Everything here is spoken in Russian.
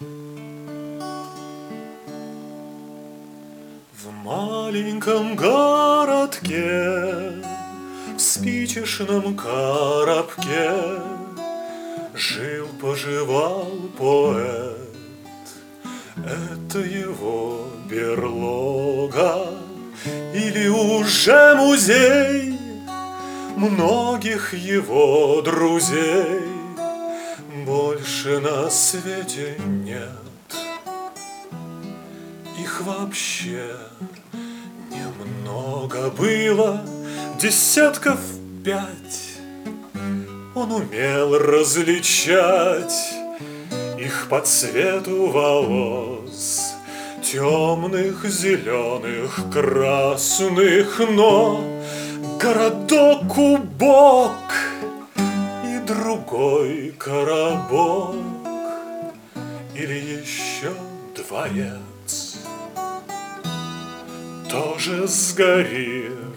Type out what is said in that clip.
В маленьком городке, в спичечном коробке жил-поживал поэт. Это его берлога или уже музей многих его друзей? Больше на свете нет. Их вообще немного было, десятков 5. Он умел различать их по цвету волос, темных, зеленых, красных, но городок убог и другой коробок или еще дворец тоже сгорел